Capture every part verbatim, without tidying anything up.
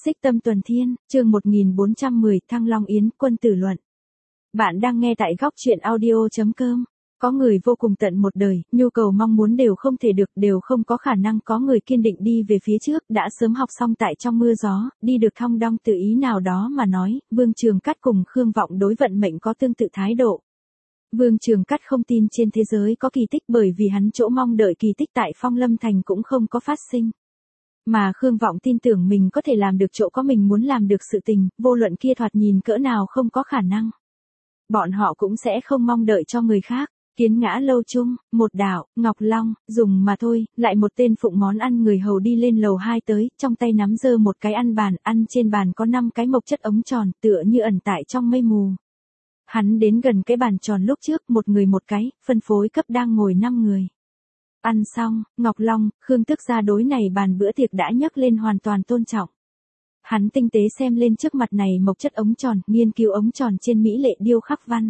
Xích Tâm Tuần Thiên, chương một nghìn bốn trăm mười, Thăng Long Yến, Quân Tử Luận. Bạn đang nghe tại góc truyện audio.com. Có người vô cùng tận một đời, nhu cầu mong muốn đều không thể được, đều không có khả năng, có người kiên định đi về phía trước, đã sớm học xong tại trong mưa gió, đi được thong dong tự ý nào đó mà nói, Vương Trường Cát cùng Khương Vọng đối vận mệnh có tương tự thái độ. Vương Trường Cát không tin trên thế giới có kỳ tích bởi vì hắn chỗ mong đợi kỳ tích tại Phong Lâm Thành cũng không có phát sinh. Mà Khương Vọng tin tưởng mình có thể làm được chỗ có mình muốn làm được sự tình, vô luận kia thoạt nhìn cỡ nào không có khả năng. Bọn họ cũng sẽ không mong đợi cho người khác. Kiến Ngã lâu chung, một đạo, Ngọc Long, dùng mà thôi, lại một tên phụng món ăn người hầu đi lên lầu hai tới, trong tay nắm giơ một cái ăn bàn, ăn trên bàn có năm cái mộc chất ống tròn, tựa như ẩn tại trong mây mù. Hắn đến gần cái bàn tròn lúc trước, một người một cái, phân phối cấp đang ngồi năm người. Ăn xong, Ngọc Long, Khương Tức gia đối này bàn bữa tiệc đã nhấc lên hoàn toàn tôn trọng. Hắn tinh tế xem lên trước mặt này mộc chất ống tròn, nghiên cứu ống tròn trên mỹ lệ điêu khắc văn.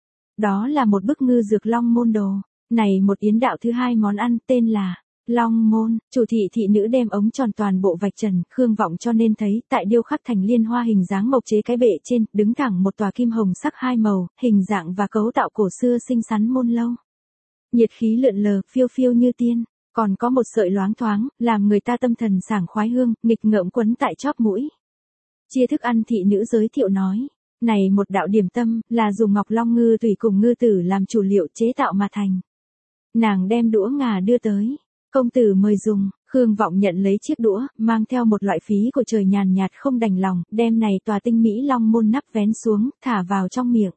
Đó là một bức ngư dược long môn đồ. Này một yến đạo thứ hai món ăn tên là Long môn. Chủ thị thị nữ đem ống tròn toàn bộ vạch trần, Khương Vọng cho nên thấy tại điêu khắc thành liên hoa hình dáng mộc chế cái bệ trên, đứng thẳng một tòa kim hồng sắc hai màu, hình dạng và cấu tạo cổ xưa xinh xắn môn lâu. Nhiệt khí lượn lờ, phiêu phiêu như tiên, còn có một sợi loáng thoáng, làm người ta tâm thần sảng khoái hương, nghịch ngợm quấn tại chóp mũi. Chia thức ăn thị nữ giới thiệu nói. Này một đạo điểm tâm, là dùng ngọc long ngư tùy cùng ngư tử làm chủ liệu chế tạo mà thành. Nàng đem đũa ngà đưa tới. Công tử mời dùng, Khương Vọng nhận lấy chiếc đũa, mang theo một loại phí của trời nhàn nhạt không đành lòng, đem này tòa tinh mỹ long môn nắp vén xuống, thả vào trong miệng.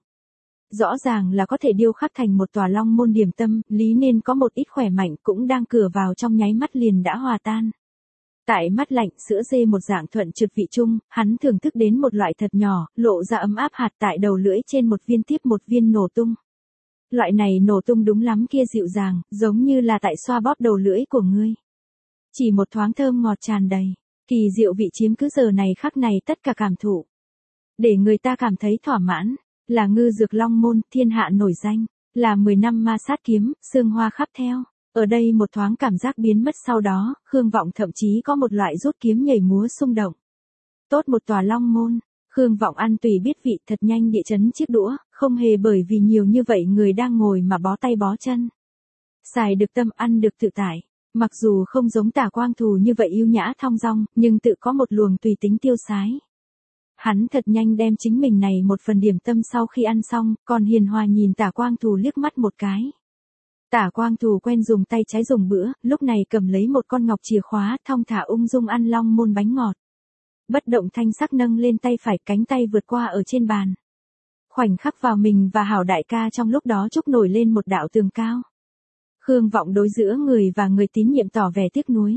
Rõ ràng là có thể điêu khắc thành một tòa long môn điểm tâm, lý nên có một ít khỏe mạnh cũng đang cửa vào trong nháy mắt liền đã hòa tan. Tại mắt lạnh sữa dê một dạng thuận trực vị chung, hắn thưởng thức đến một loại thật nhỏ, lộ ra ấm áp hạt tại đầu lưỡi trên một viên tiếp một viên nổ tung. Loại này nổ tung đúng lắm kia dịu dàng, giống như là tại xoa bóp đầu lưỡi của ngươi. Chỉ một thoáng thơm ngọt tràn đầy, kỳ diệu vị chiếm cứ giờ này khắc này tất cả cảm thụ. Để người ta cảm thấy thỏa mãn, là ngư dược long môn, thiên hạ nổi danh, là mười năm ma sát kiếm, xương hoa khắp theo. Ở đây một thoáng cảm giác biến mất sau đó, Khương Vọng thậm chí có một loại rút kiếm nhảy múa xung động. Tốt một tòa long môn, Khương Vọng ăn tùy biết vị thật nhanh địa chấn chiếc đũa, không hề bởi vì nhiều như vậy người đang ngồi mà bó tay bó chân. Xài được tâm ăn được tự tại, mặc dù không giống Tả Quang Thù như vậy yêu nhã thong dong, nhưng tự có một luồng tùy tính tiêu sái. Hắn thật nhanh đem chính mình này một phần điểm tâm sau khi ăn xong, còn hiền hòa nhìn Tả Quang Thù liếc mắt một cái. Tả Quang Thù quen dùng tay trái dùng bữa, lúc này cầm lấy một con ngọc chìa khóa, thong thả ung dung ăn long môn bánh ngọt. Bất động thanh sắc nâng lên tay phải, cánh tay vượt qua ở trên bàn. Khoảnh khắc vào mình và hảo đại ca trong lúc đó chúc nổi lên một đạo tường cao. Khương Vọng đối giữa người và người tín nhiệm tỏ vẻ tiếc nuối.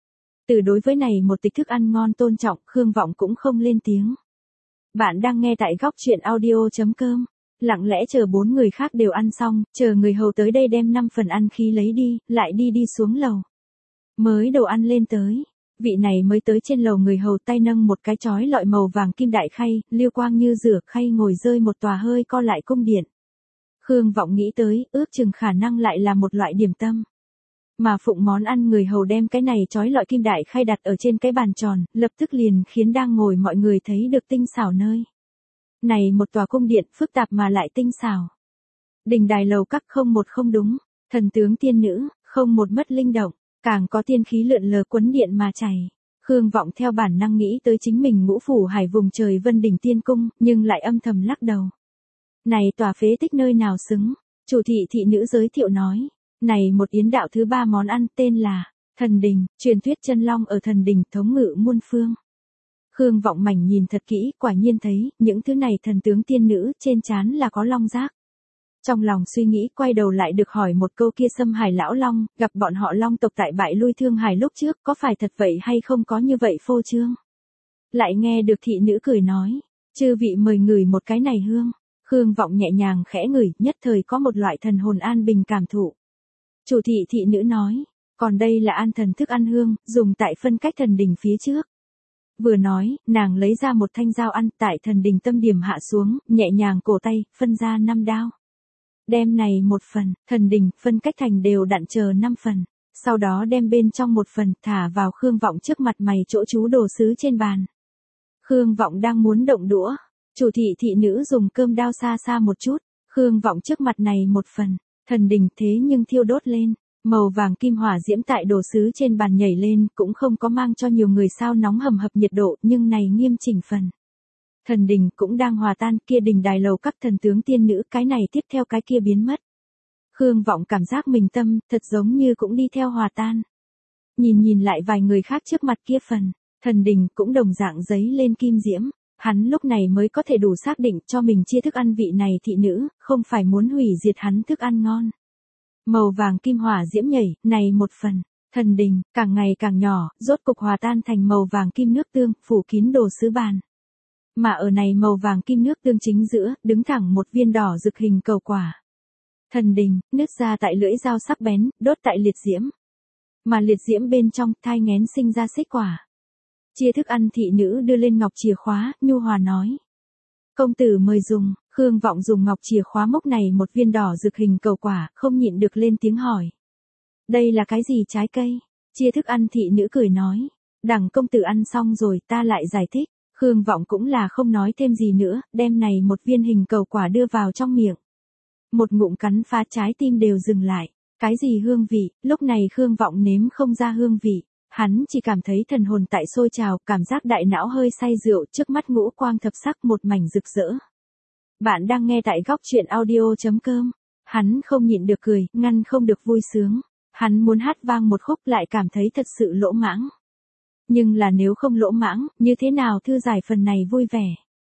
Từ đối với này một tịch thức ăn ngon tôn trọng, Khương Vọng cũng không lên tiếng. Bạn đang nghe tại góc truyện audio.com. Lặng lẽ chờ bốn người khác đều ăn xong, chờ người hầu tới đây đem năm phần ăn khí lấy đi, lại đi đi xuống lầu. Mới đồ ăn lên tới, vị này mới tới trên lầu người hầu tay nâng một cái chói lọi màu vàng kim đại khay, liêu quang như rửa khay ngồi rơi một tòa hơi co lại cung điện. Khương Vọng nghĩ tới, ước chừng khả năng lại là một loại điểm tâm. Mà phụng món ăn người hầu đem cái này chói lọi kim đại khay đặt ở trên cái bàn tròn, lập tức liền khiến đang ngồi mọi người thấy được tinh xảo nơi. Này một tòa cung điện phức tạp mà lại tinh xảo. Đình đài lầu các không một không đúng, thần tướng tiên nữ, không một mất linh động, càng có tiên khí lượn lờ quấn điện mà chảy. Khương Vọng theo bản năng nghĩ tới chính mình ngũ phủ hải vùng trời Vân Đỉnh Tiên Cung, nhưng lại âm thầm lắc đầu. Này tòa phế tích nơi nào xứng, chủ thị thị nữ giới thiệu nói. Này một yến đạo thứ ba món ăn tên là Thần Đình, truyền thuyết chân long ở Thần Đình thống ngự muôn phương. Khương Vọng mảnh nhìn thật kỹ, quả nhiên thấy, những thứ này thần tướng tiên nữ, trên trán là có long giác. Trong lòng suy nghĩ, quay đầu lại được hỏi một câu kia Sâm Hải lão long, gặp bọn họ long tộc tại bại lui Thương Hải lúc trước, có phải thật vậy hay không có như vậy phô trương? Lại nghe được thị nữ cười nói, chư vị mời ngửi một cái này hương. Khương Vọng nhẹ nhàng khẽ ngửi, nhất thời có một loại thần hồn an bình cảm thụ. Chủ thị thị nữ nói, còn đây là an thần thức ăn hương, dùng tại phân cách thần đình phía trước. Vừa nói, nàng lấy ra một thanh dao ăn tại thần đình tâm điểm hạ xuống, nhẹ nhàng cổ tay, phân ra năm đao. Đem này một phần, thần đình, phân cách thành đều đặn chờ năm phần. Sau đó đem bên trong một phần, thả vào Khương Vọng trước mặt mày chỗ chú đồ sứ trên bàn. Khương Vọng đang muốn động đũa. Chủ thị thị nữ dùng cơm đao xa xa một chút. Khương Vọng trước mặt này một phần. Thần đình thế nhưng thiêu đốt lên. Màu vàng kim hỏa diễm tại đồ sứ trên bàn nhảy lên, cũng không có mang cho nhiều người sao nóng hầm hập nhiệt độ, nhưng này nghiêm chỉnh phần. Thần đình cũng đang hòa tan, kia đình đài lầu các thần tướng tiên nữ, cái này tiếp theo cái kia biến mất. Khương Vọng cảm giác mình tâm, thật giống như cũng đi theo hòa tan. Nhìn nhìn lại vài người khác trước mặt kia phần, thần đình cũng đồng dạng giấy lên kim diễm, hắn lúc này mới có thể đủ xác định cho mình chia thức ăn vị này thị nữ, không phải muốn hủy diệt hắn thức ăn ngon. Màu vàng kim hỏa diễm nhảy, này một phần, thần đình, càng ngày càng nhỏ, rốt cục hòa tan thành màu vàng kim nước tương, phủ kín đồ sứ bàn. Mà ở này màu vàng kim nước tương chính giữa, đứng thẳng một viên đỏ rực hình cầu quả. Thần đình, nứt ra tại lưỡi dao sắc bén, đốt tại liệt diễm. Mà liệt diễm bên trong, thai nghén sinh ra xích quả. Chia thức ăn thị nữ đưa lên ngọc chìa khóa, nhu hòa nói. Công tử mời dùng, Khương Vọng dùng ngọc chìa khóa mốc này một viên đỏ rực hình cầu quả, không nhịn được lên tiếng hỏi. Đây là cái gì trái cây? Chia thức ăn thị nữ cười nói. Đằng công tử ăn xong rồi ta lại giải thích. Khương Vọng cũng là không nói thêm gì nữa, đem này một viên hình cầu quả đưa vào trong miệng. Một ngụm cắn phá trái tim đều dừng lại. Cái gì hương vị, lúc này Khương Vọng nếm không ra hương vị. Hắn chỉ cảm thấy thần hồn tại sôi trào, cảm giác đại não hơi say rượu, trước mắt ngũ quang thập sắc một mảnh rực rỡ. Bạn đang nghe tại góc truyện audio chấm com. Hắn không nhịn được cười, ngăn không được vui sướng. Hắn muốn hát vang một khúc lại cảm thấy thật sự lỗ mãng. Nhưng là nếu không lỗ mãng, như thế nào thư giải phần này vui vẻ.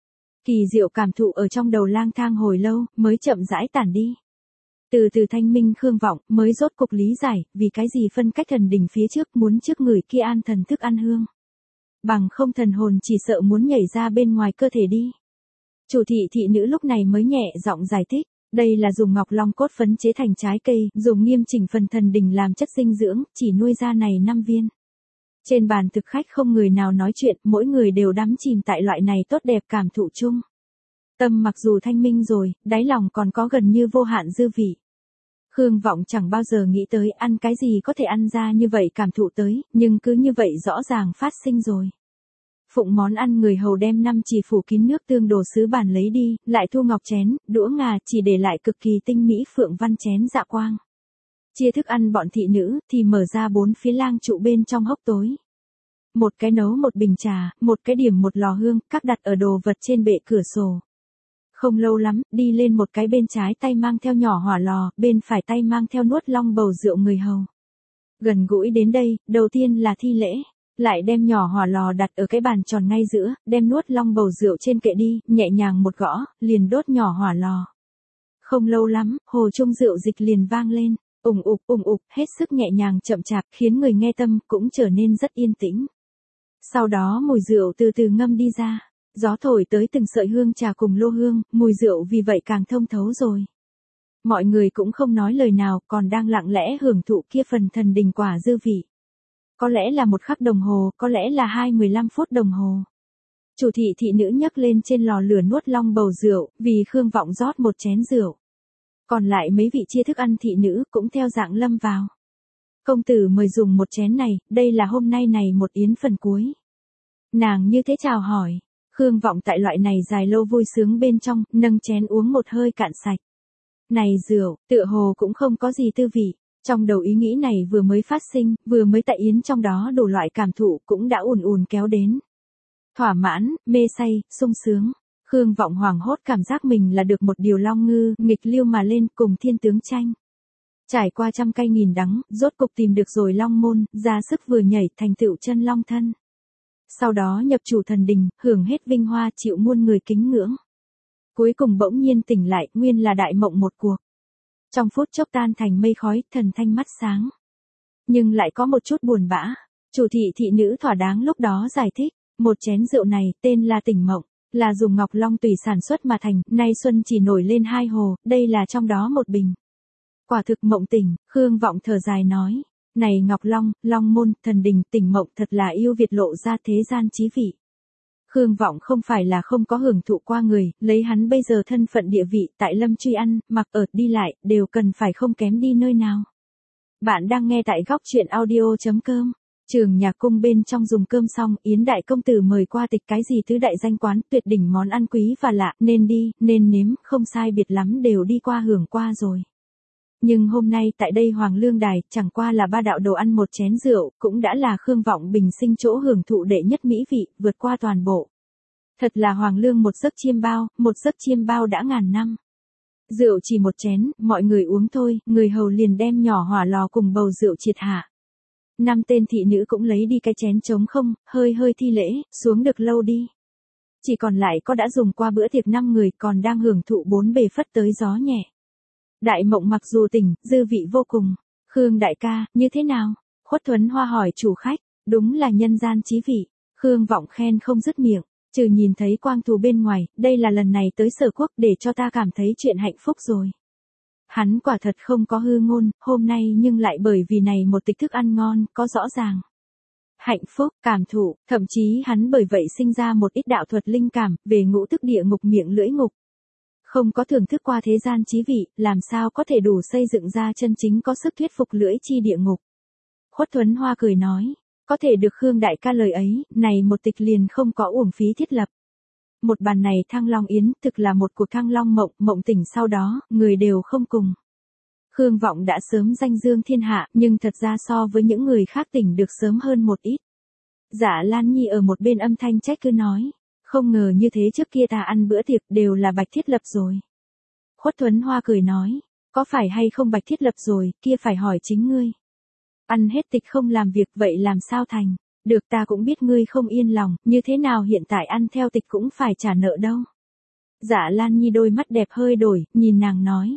Kỳ diệu cảm thụ ở trong đầu lang thang hồi lâu, mới chậm rãi tản đi. Từ từ thanh minh Khương Vọng, mới rốt cục lý giải, vì cái gì phân cách thần đình phía trước muốn trước người kia an thần thức ăn hương. Bằng không thần hồn chỉ sợ muốn nhảy ra bên ngoài cơ thể đi. Chủ thị thị nữ lúc này mới nhẹ giọng giải thích, đây là dùng ngọc long cốt phấn chế thành trái cây, dùng nghiêm chỉnh phần thần đình làm chất dinh dưỡng, chỉ nuôi ra này năm viên. Trên bàn thực khách không người nào nói chuyện, mỗi người đều đắm chìm tại loại này tốt đẹp cảm thụ chung. Tâm mặc dù thanh minh rồi, đáy lòng còn có gần như vô hạn dư vị. Khương Vọng chẳng bao giờ nghĩ tới ăn cái gì có thể ăn ra như vậy cảm thụ tới, nhưng cứ như vậy rõ ràng phát sinh rồi. Phụng món ăn người hầu đem năm chỉ phủ kín nước tương đồ sứ bàn lấy đi, lại thu ngọc chén, đũa ngà chỉ để lại cực kỳ tinh mỹ phượng văn chén dạ quang. Chia thức ăn bọn thị nữ thì mở ra bốn phía lang trụ bên trong hốc tối. Một cái nấu một bình trà, một cái điểm một lò hương, các đặt ở đồ vật trên bệ cửa sổ. Không lâu lắm, đi lên một cái bên trái tay mang theo nhỏ hỏa lò, bên phải tay mang theo nuốt long bầu rượu người hầu. Gần gũi đến đây, đầu tiên là thi lễ, lại đem nhỏ hỏa lò đặt ở cái bàn tròn ngay giữa, đem nuốt long bầu rượu trên kệ đi, nhẹ nhàng một gõ, liền đốt nhỏ hỏa lò. Không lâu lắm, hồ trung rượu dịch liền vang lên, ủng ục ủng ục, hết sức nhẹ nhàng chậm chạp, khiến người nghe tâm cũng trở nên rất yên tĩnh. Sau đó mùi rượu từ từ ngâm đi ra. Gió thổi tới từng sợi hương trà cùng lô hương, mùi rượu vì vậy càng thông thấu rồi. Mọi người cũng không nói lời nào, còn đang lặng lẽ hưởng thụ kia phần thần đình quả dư vị. Có lẽ là một khắc đồng hồ, có lẽ là hai mười lăm phút đồng hồ. Chủ thị thị nữ nhấc lên trên lò lửa nuốt long bầu rượu, vì Khương Vọng rót một chén rượu. Còn lại mấy vị chia thức ăn thị nữ cũng theo dạng lâm vào. Công tử mời dùng một chén này, đây là hôm nay này một yến phần cuối. Nàng như thế chào hỏi. Khương Vọng tại loại này dài lâu vui sướng bên trong, nâng chén uống một hơi cạn sạch. Này rượu, tựa hồ cũng không có gì tư vị. Trong đầu ý nghĩ này vừa mới phát sinh, vừa mới tại yến trong đó đủ loại cảm thụ cũng đã ùn ùn kéo đến. Thỏa mãn, mê say, sung sướng. Khương Vọng hoảng hốt cảm giác mình là được một điều long ngư, nghịch lưu mà lên cùng thiên tướng tranh. Trải qua trăm cay nghìn đắng, rốt cục tìm được rồi long môn, ra sức vừa nhảy thành tựu chân long thân. Sau đó nhập chủ thần đình, hưởng hết vinh hoa chịu muôn người kính ngưỡng. Cuối cùng bỗng nhiên tỉnh lại, nguyên là đại mộng một cuộc. Trong phút chốc tan thành mây khói, thần thanh mắt sáng. Nhưng lại có một chút buồn bã. Chủ thị thị nữ thỏa đáng lúc đó giải thích, một chén rượu này tên là tỉnh mộng, là dùng ngọc long tùy sản xuất mà thành, nay xuân chỉ nổi lên hai hồ, đây là trong đó một bình. Quả thực mộng tỉnh, Khương Vọng thở dài nói. Này Ngọc Long, Long Môn, Thần Đình, tỉnh mộng thật là yêu Việt lộ ra thế gian chí vị. Khương Vọng không phải là không có hưởng thụ qua người, lấy hắn bây giờ thân phận địa vị tại Lâm Truy ăn, mặc ở, đi lại, đều cần phải không kém đi nơi nào. Bạn đang nghe tại góc truyện audio chấm com. Trường nhà cung bên trong dùng cơm xong, Yến đại công tử mời qua tịch cái gì tứ đại danh quán, tuyệt đỉnh món ăn quý và lạ, nên đi, nên nếm, không sai biệt lắm đều đi qua hưởng qua rồi. Nhưng hôm nay tại đây Hoàng Lương Đài, chẳng qua là ba đạo đồ ăn một chén rượu, cũng đã là Khương Vọng bình sinh chỗ hưởng thụ đệ nhất mỹ vị, vượt qua toàn bộ. Thật là Hoàng Lương một giấc chiêm bao, một giấc chiêm bao đã ngàn năm. Rượu chỉ một chén, mọi người uống thôi, người hầu liền đem nhỏ hỏa lò cùng bầu rượu triệt hạ. Năm tên thị nữ cũng lấy đi cái chén trống không, hơi hơi thi lễ, xuống được lâu đi. Chỉ còn lại có đã dùng qua bữa tiệc năm người còn đang hưởng thụ bốn bề phất tới gió nhẹ. Đại Mộng mặc dù tỉnh, dư vị vô cùng. Khương đại ca, như thế nào? Khuất Thuấn Hoa hỏi chủ khách, đúng là nhân gian chí vị. Khương Vọng khen không dứt miệng, trừ nhìn thấy quang thù bên ngoài, đây là lần này tới Sở Quốc để cho ta cảm thấy chuyện hạnh phúc rồi. Hắn quả thật không có hư ngôn, hôm nay nhưng lại bởi vì này một tịch thức ăn ngon, có rõ ràng. Hạnh phúc, cảm thụ, thậm chí hắn bởi vậy sinh ra một ít đạo thuật linh cảm, về ngũ thức địa ngục miệng lưỡi ngục. Không có thưởng thức qua thế gian chí vị, làm sao có thể đủ xây dựng ra chân chính có sức thuyết phục lưỡi chi địa ngục. Khuất Thuấn Hoa cười nói, có thể được Khương đại ca lời ấy, này một tịch liền không có uổng phí thiết lập. Một bàn này Thăng Long Yến, thực là một cuộc Thăng Long mộng, mộng tỉnh sau đó, người đều không cùng. Khương Vọng đã sớm danh dương thiên hạ, nhưng thật ra so với những người khác tỉnh được sớm hơn một ít. Dạ Lan Nhi ở một bên âm thanh trách cứ nói, không ngờ như thế trước kia ta ăn bữa tiệc đều là Bạch Thiết Lập rồi. Khuất Thuấn Hoa cười nói, có phải hay không Bạch Thiết Lập rồi, kia phải hỏi chính ngươi. Ăn hết tịch không làm việc vậy làm sao thành, được ta cũng biết ngươi không yên lòng, như thế nào hiện tại ăn theo tịch cũng phải trả nợ đâu. Dạ Lan Nhi đôi mắt đẹp hơi đổi, nhìn nàng nói.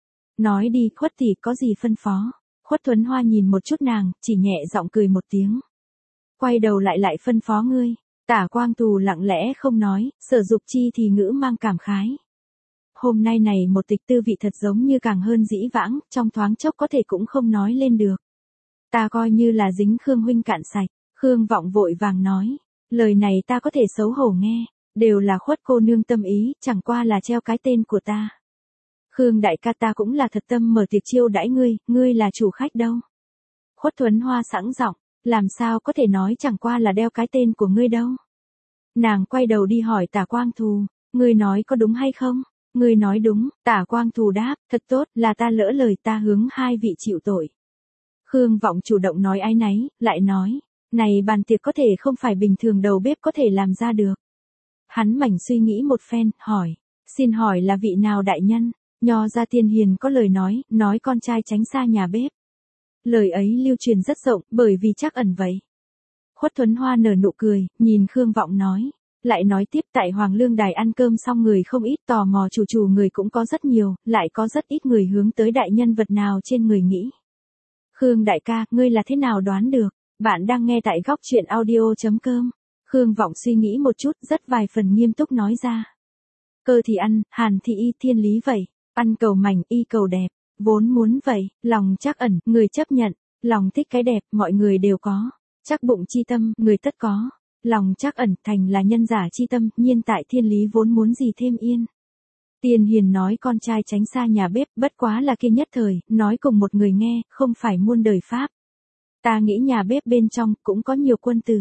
Nói đi, Khuất tỷ có gì phân phó. Khuất Thuấn Hoa nhìn một chút nàng, chỉ nhẹ giọng cười một tiếng. Quay đầu lại lại phân phó ngươi. Tả Quang Tù lặng lẽ không nói, Sở Dục Chi thì ngữ mang cảm khái. Hôm nay này một tịch tư vị thật giống như càng hơn dĩ vãng, trong thoáng chốc có thể cũng không nói lên được. Ta coi như là dính Khương huynh cạn sạch, Khương Vọng vội vàng nói. Lời này ta có thể xấu hổ nghe, đều là Khuất cô nương tâm ý, chẳng qua là treo cái tên của ta. Khương đại ca ta cũng là thật tâm mở tiệc chiêu đãi ngươi, ngươi là chủ khách đâu. Khuất Thuấn Hoa sẵn giọng, làm sao có thể nói chẳng qua là đeo cái tên của ngươi đâu. Nàng quay đầu đi hỏi Tả Quang Thù, ngươi nói có đúng hay không? Ngươi nói đúng, Tả Quang Thù đáp, thật tốt, là ta lỡ lời ta hướng hai vị chịu tội. Khương Vọng chủ động nói ái náy, lại nói, này bàn tiệc có thể không phải bình thường đầu bếp có thể làm ra được. Hắn mảnh suy nghĩ một phen, hỏi, xin hỏi là vị nào đại nhân? Nho gia tiên hiền có lời nói, nói con trai tránh xa nhà bếp. Lời ấy lưu truyền rất rộng, bởi vì chắc ẩn vậy. Khuất Thuấn Hoa nở nụ cười, nhìn Khương Vọng nói. Lại nói tiếp tại Hoàng Lương Đài ăn cơm xong người không ít, tò mò chủ chủ người cũng có rất nhiều, lại có rất ít người hướng tới đại nhân vật nào trên người nghĩ. Khương đại ca, ngươi là thế nào đoán được? Bạn đang nghe tại góc truyện audio.com. Khương Vọng suy nghĩ một chút, rất vài phần nghiêm túc nói ra. Cơ thì ăn, hàn thì y, thiên lý vậy. Ăn cầu mảnh, y cầu đẹp. Vốn muốn vậy, lòng chắc ẩn, người chấp nhận. Lòng thích cái đẹp, mọi người đều có. Chắc bụng chi tâm, người tất có. Lòng chắc ẩn, thành là nhân giả chi tâm, nhiên tại thiên lý vốn muốn gì thêm yên. Tiên hiền nói con trai tránh xa nhà bếp, bất quá là kia nhất thời, nói cùng một người nghe, không phải muôn đời pháp. Ta nghĩ nhà bếp bên trong, cũng có nhiều quân tử.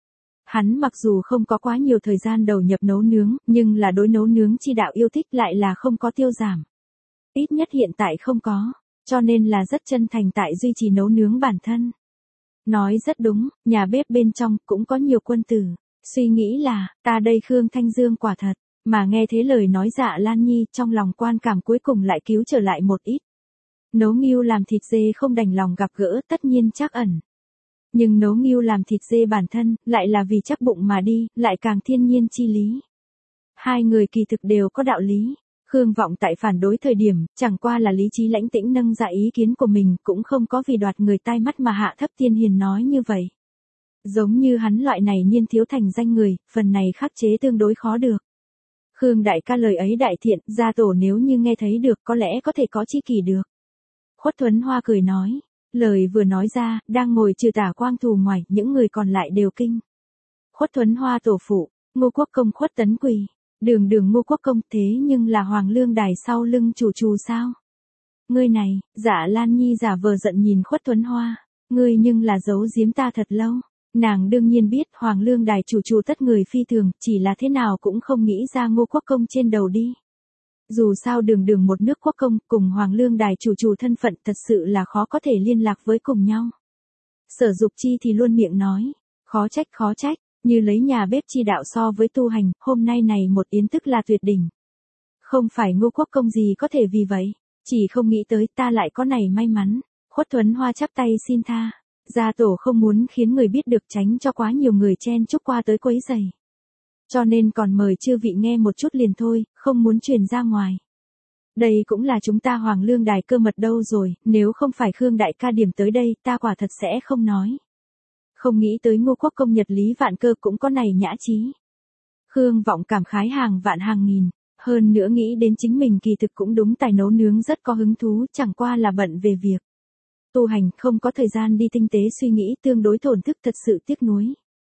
Hắn mặc dù không có quá nhiều thời gian đầu nhập nấu nướng, nhưng là đối nấu nướng chi đạo yêu thích lại là không có tiêu giảm. Ít nhất hiện tại không có, cho nên là rất chân thành tại duy trì nấu nướng bản thân. Nói rất đúng, nhà bếp bên trong cũng có nhiều quân tử. Suy nghĩ là, ta đây Khương Thanh Dương quả thật, mà nghe thế lời nói Dạ Lan Nhi trong lòng quan cảm cuối cùng lại cứu trở lại một ít. Nấu ngưu làm thịt dê không đành lòng gặp gỡ tất nhiên chắc ẩn. Nhưng nấu ngưu làm thịt dê bản thân, lại là vì chắc bụng mà đi, lại càng thiên nhiên chi lý. Hai người kỳ thực đều có đạo lý. Khương Vọng tại phản đối thời điểm, chẳng qua là lý trí lãnh tĩnh nâng ra ý kiến của mình, cũng không có vì đoạt người tai mắt mà hạ thấp tiên hiền nói như vậy. Giống như hắn loại này niên thiếu thành danh người, phần này khắc chế tương đối khó được. Khương đại ca lời ấy đại thiện, gia tổ nếu như nghe thấy được có lẽ có thể có chi kỷ được. Khuất Thuấn Hoa cười nói, lời vừa nói ra, đang ngồi trừ Tả Quang Thù ngoài, những người còn lại đều kinh. Khuất Thuấn Hoa tổ phụ, Ngô Quốc Công Khuất Tấn Quỳ. Đường đường Ngô Quốc Công thế nhưng là Hoàng Lương Đài sau lưng chủ trù sao? Ngươi này, Dạ Lan Nhi giả vờ giận nhìn Khuất Thuấn Hoa. Ngươi nhưng là giấu giếm ta thật lâu. Nàng đương nhiên biết Hoàng Lương Đài chủ chủ tất người phi thường, chỉ là thế nào cũng không nghĩ ra Ngô Quốc Công trên đầu đi. Dù sao đường đường một nước quốc công cùng Hoàng Lương Đài chủ chủ thân phận thật sự là khó có thể liên lạc với cùng nhau. Sở Dục Chi thì luôn miệng nói, khó trách khó trách, như lấy nhà bếp chi đạo so với tu hành, hôm nay này một yến tức là tuyệt đỉnh. Không phải Ngô Quốc Công gì có thể vì vậy, chỉ không nghĩ tới ta lại có này may mắn. Khuất Thuấn Hoa chắp tay xin tha, gia tổ không muốn khiến người biết được, tránh cho quá nhiều người chen chúc qua tới quấy rầy. Cho nên còn mời chư vị nghe một chút liền thôi, không muốn truyền ra ngoài. Đây cũng là chúng ta Hoàng Lương Đài cơ mật đâu rồi, nếu không phải Khương đại ca điểm tới đây ta quả thật sẽ không nói. Không nghĩ tới Ngô Quốc Công nhật lý vạn cơ cũng có này nhã trí. Khương Vọng cảm khái hàng vạn hàng nghìn, hơn nữa nghĩ đến chính mình kỳ thực cũng đúng tài nấu nướng rất có hứng thú, chẳng qua là bận về việc tu hành, không có thời gian đi tinh tế suy nghĩ, tương đối thổn thức, thật sự tiếc nuối.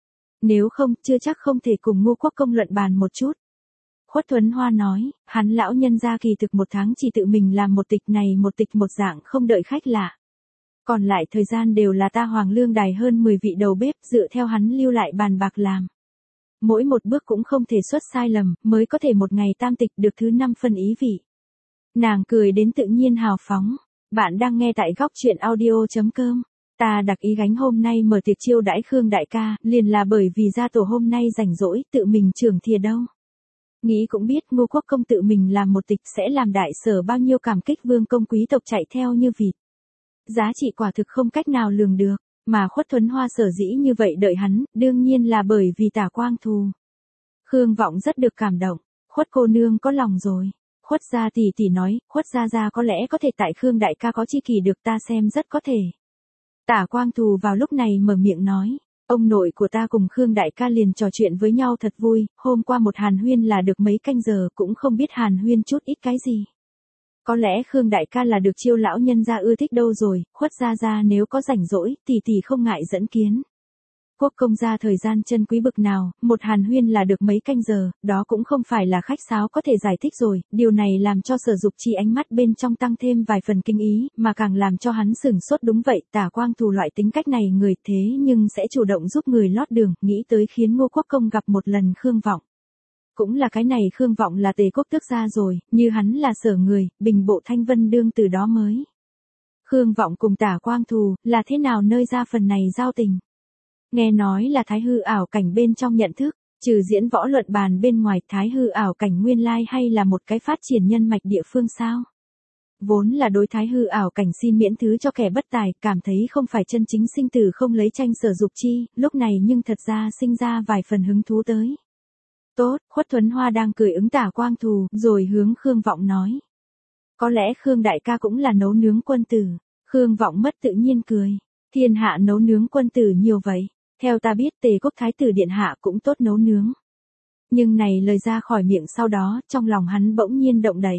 Nếu không, chưa chắc không thể cùng Ngô Quốc Công luận bàn một chút. Khuất Thuấn Hoa nói, hắn lão nhân gia kỳ thực một tháng chỉ tự mình làm một tịch này một tịch một dạng, không đợi khách lạ. Còn lại thời gian đều là ta Hoàng Lương Đài hơn mười vị đầu bếp dựa theo hắn lưu lại bàn bạc làm. Mỗi một bước cũng không thể xuất sai lầm, mới có thể một ngày tam tịch được thứ năm phân ý vị. Nàng cười đến tự nhiên hào phóng. Bạn đang nghe tại góc truyện audio.com. Ta đặc ý gánh hôm nay mở tiệc chiêu đãi Khương đại ca, liền là bởi vì gia tổ hôm nay rảnh rỗi, tự mình trưởng thìa đâu. Nghĩ cũng biết Ngô Quốc Công tự mình làm một tịch sẽ làm đại sở bao nhiêu cảm kích vương công quý tộc chạy theo như vịt. Giá trị quả thực không cách nào lường được, mà Khuất Thuấn Hoa sở dĩ như vậy đợi hắn, đương nhiên là bởi vì Tả Quang thù. Khương Vọng rất được cảm động, Khuất cô nương có lòng rồi. Khuất gia tỷ tỷ nói, Khuất gia gia có lẽ có thể tại Khương đại ca có chi kỷ được, ta xem rất có thể. Tả Quang thù vào lúc này mở miệng nói, ông nội của ta cùng Khương đại ca liền trò chuyện với nhau thật vui, hôm qua một hàn huyên là được mấy canh giờ, cũng không biết hàn huyên chút ít cái gì. Có lẽ Khương đại ca là được chiêu lão nhân gia ưa thích đâu rồi, Khuất gia gia nếu có rảnh rỗi, tỷ tỷ không ngại dẫn kiến. Quốc công gia thời gian chân quý bực nào, một hàn huyên là được mấy canh giờ, đó cũng không phải là khách sáo có thể giải thích rồi, điều này làm cho Sở Dục Chi ánh mắt bên trong tăng thêm vài phần kinh ý, mà càng làm cho hắn sửng sốt. Đúng vậy, Tả Quang thù loại tính cách này người thế nhưng sẽ chủ động giúp người lót đường, nghĩ tới khiến Ngô Quốc Công gặp một lần Khương Vọng. Cũng là cái này Khương Vọng là Tề quốc tước gia rồi, như hắn là Sở người, Bình Bộ Thanh Vân đương từ đó mới. Khương Vọng cùng Tả Quang thù, là thế nào nơi ra phần này giao tình? Nghe nói là thái hư ảo cảnh bên trong nhận thức, trừ diễn võ luận bàn bên ngoài, thái hư ảo cảnh nguyên lai hay là một cái phát triển nhân mạch địa phương sao? Vốn là đối thái hư ảo cảnh xin miễn thứ cho kẻ bất tài, cảm thấy không phải chân chính sinh tử không lấy tranh Sở Dục Chi, lúc này nhưng thật ra sinh ra vài phần hứng thú tới. Tốt, Khuất Thuấn Hoa đang cười ứng Tả Quang thù, rồi hướng Khương Vọng nói. Có lẽ Khương đại ca cũng là nấu nướng quân tử. Khương Vọng mất tự nhiên cười. Thiên hạ nấu nướng quân tử nhiều vậy. Theo ta biết Tề quốc thái tử điện hạ cũng tốt nấu nướng. Nhưng này lời ra khỏi miệng sau đó, trong lòng hắn bỗng nhiên động đậy.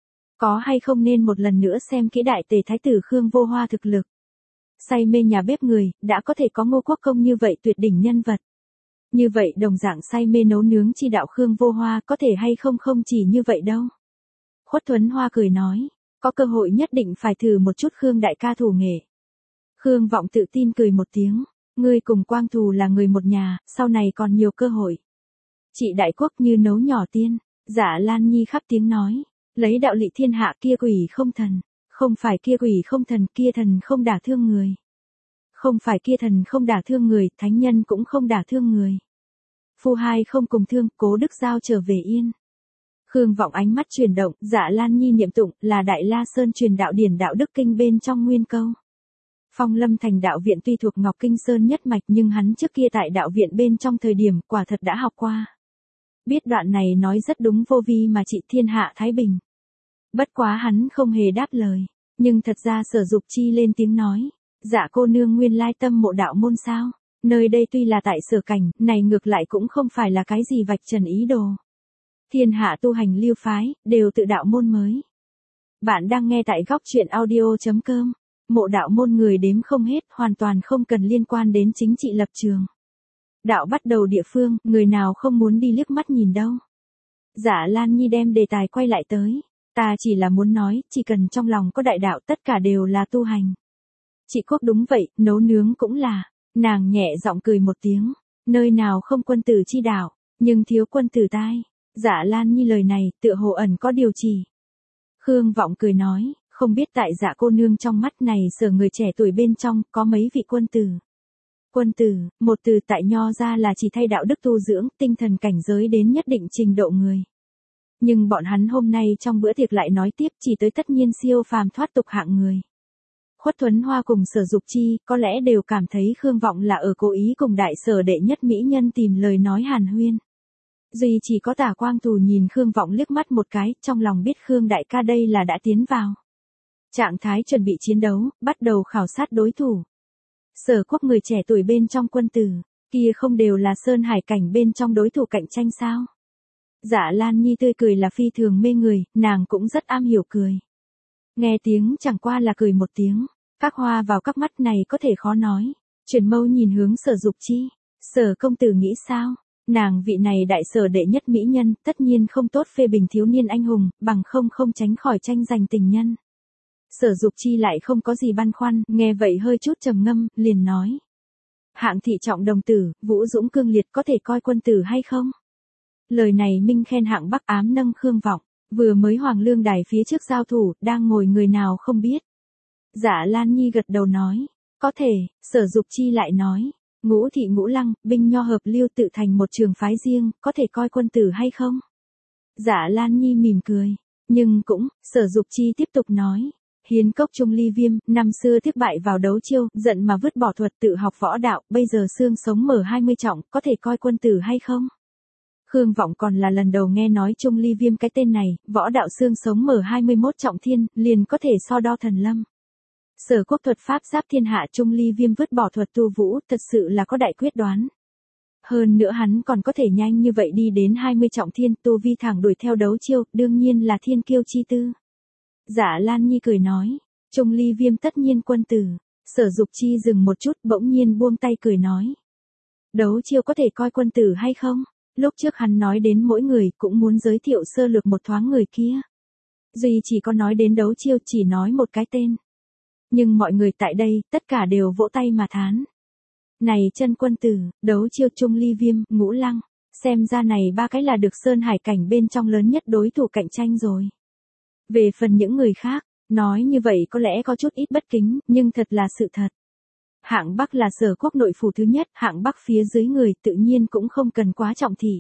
Có hay không nên một lần nữa xem kỹ đại Tề thái tử Khương Vô Hoa thực lực. Say mê nhà bếp người, đã có thể có Ngô Quốc Công như vậy tuyệt đỉnh nhân vật. Như vậy đồng dạng say mê nấu nướng chi đạo Khương Vô Hoa có thể hay không không chỉ như vậy đâu. Khuất Thuấn Hoa cười nói, có cơ hội nhất định phải thử một chút Khương đại ca thủ nghệ. Khương Vọng tự tin cười một tiếng, ngươi cùng Quang thù là người một nhà, sau này còn nhiều cơ hội. Chị đại quốc như nấu nhỏ tiên, Dạ Lan Nhi khắp tiếng nói, lấy đạo lị thiên hạ kia quỷ không thần, không phải kia quỷ không thần, kia thần không đả thương người. Không phải kia thần không đả thương người, thánh nhân cũng không đả thương người. Phu hai không cùng thương, Cố Đức Giao trở về yên. Khương Vọng ánh mắt chuyển động, Dạ Lan Nhi niệm tụng, là Đại La Sơn truyền đạo điển đạo đức kinh bên trong nguyên câu. Phong Lâm thành đạo viện tuy thuộc Ngọc Kinh Sơn nhất mạch nhưng hắn trước kia tại đạo viện bên trong thời điểm quả thật đã học qua. Biết đoạn này nói rất đúng vô vi mà trị thiên hạ thái bình. Bất quá hắn không hề đáp lời, nhưng thật ra Sở Dục Chi lên tiếng nói, dạ cô nương nguyên lai tâm mộ đạo môn sao, nơi đây tuy là tại Sở cảnh, này ngược lại cũng không phải là cái gì vạch trần ý đồ. Thiên hạ tu hành lưu phái, đều tự đạo môn mới. Bạn đang nghe tại góc truyện audio.com. Mộ đạo môn người đếm không hết, hoàn toàn không cần liên quan đến chính trị lập trường. Đạo bắt đầu địa phương, người nào không muốn đi liếc mắt nhìn đâu. Dạ Lan Nhi đem đề tài quay lại tới. Ta chỉ là muốn nói, chỉ cần trong lòng có đại đạo tất cả đều là tu hành. Chị Quốc đúng vậy, nấu nướng cũng là. Nàng nhẹ giọng cười một tiếng. Nơi nào không quân tử chi đạo, nhưng thiếu quân tử tai. Dạ Lan Nhi lời này, tựa hồ ẩn có điều chỉ. Khương Vọng cười nói, không biết tại Dạ cô nương trong mắt này sở người trẻ tuổi bên trong, có mấy vị quân tử. Quân tử, một từ tại nho ra là chỉ thay đạo đức tu dưỡng, tinh thần cảnh giới đến nhất định trình độ người. Nhưng bọn hắn hôm nay trong bữa tiệc lại nói tiếp chỉ tới tất nhiên siêu phàm thoát tục hạng người. Khuất Thuấn Hoa cùng Sở Dục Chi có lẽ đều cảm thấy Khương Vọng là ở cố ý cùng đại sở đệ nhất mỹ nhân tìm lời nói hàn huyên. Duy chỉ có Tả Quang Tù nhìn Khương Vọng liếc mắt một cái, trong lòng biết Khương đại ca đây là đã tiến vào trạng thái chuẩn bị chiến đấu, bắt đầu khảo sát đối thủ. Sở Quốc người trẻ tuổi bên trong quân tử, kia không đều là sơn hải cảnh bên trong đối thủ cạnh tranh sao? Dạ Lan Nhi tươi cười là phi thường mê người, nàng cũng rất am hiểu cười. Nghe tiếng chẳng qua là cười một tiếng, các hoa vào các mắt này có thể khó nói. Chuyển mâu nhìn hướng Sở Dục Chi, Sở công tử nghĩ sao? Nàng vị này đại sở đệ nhất mỹ nhân, tất nhiên không tốt phê bình thiếu niên anh hùng, bằng không không tránh khỏi tranh giành tình nhân. Sở Dục Chi lại không có gì băn khoăn, nghe vậy hơi chút trầm ngâm, liền nói. Hạng thị trọng đồng tử, vũ dũng cương liệt có thể coi quân tử hay không? Lời này minh khen Hạng Bắc ám nâng Khương Vọng, vừa mới Hoàng Lương Đài phía trước giao thủ, đang ngồi người nào không biết. Dạ Lan Nhi gật đầu nói, có thể. Sở Dục Chi lại nói, Ngũ thị Ngũ Lăng, binh nho hợp lưu tự thành một trường phái riêng, có thể coi quân tử hay không? Dạ Lan Nhi mỉm cười, nhưng cũng. Sở Dục Chi tiếp tục nói, Hiến Cốc Trung Ly Viêm, năm xưa tiếp bại vào đấu chiêu, giận mà vứt bỏ thuật tự học võ đạo, bây giờ xương sống mở hai mươi trọng, có thể coi quân tử hay không? Khương Vọng còn là lần đầu nghe nói Trung Ly Viêm cái tên này, võ đạo xương sống mở hai mươi mốt trọng thiên, liền có thể so đo thần lâm. Sở Quốc thuật pháp giáp thiên hạ Trung Ly Viêm vứt bỏ thuật tu vũ, thật sự là có đại quyết đoán. Hơn nữa hắn còn có thể nhanh như vậy đi đến hai mươi trọng thiên, tu vi thẳng đuổi theo đấu chiêu, đương nhiên là thiên kiêu chi tư. Dạ Lan Nhi cười nói, Trung Ly Viêm tất nhiên quân tử. Sở Dục Chi dừng một chút, bỗng nhiên buông tay cười nói. Đấu chiêu có thể coi quân tử hay không? Lúc trước hắn nói đến mỗi người cũng muốn giới thiệu sơ lược một thoáng người kia. Duy chỉ có nói đến đấu chiêu chỉ nói một cái tên. Nhưng mọi người tại đây, tất cả đều vỗ tay mà thán. Này chân quân tử, đấu chiêu Trung Ly Viêm, Ngũ Lăng, xem ra này ba cái là được sơn hải cảnh bên trong lớn nhất đối thủ cạnh tranh rồi. Về phần những người khác, nói như vậy có lẽ có chút ít bất kính, nhưng thật là sự thật. Hạng Bắc là Sở Quốc nội phủ thứ nhất, Hạng Bắc phía dưới người tự nhiên cũng không cần quá trọng thị.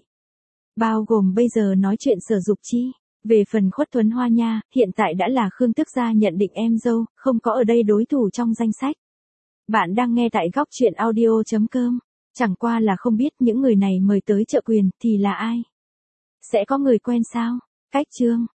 Bao gồm bây giờ nói chuyện Sở Dục Chi. Về phần Khuất Thuấn Hoa nha, hiện tại đã là Khương Tước gia nhận định em dâu, không có ở đây đối thủ trong danh sách. Bạn đang nghe tại góc truyện audio chấm com. Chẳng qua là không biết những người này mời tới trợ quyền thì là ai? Sẽ có người quen sao? Cách chương.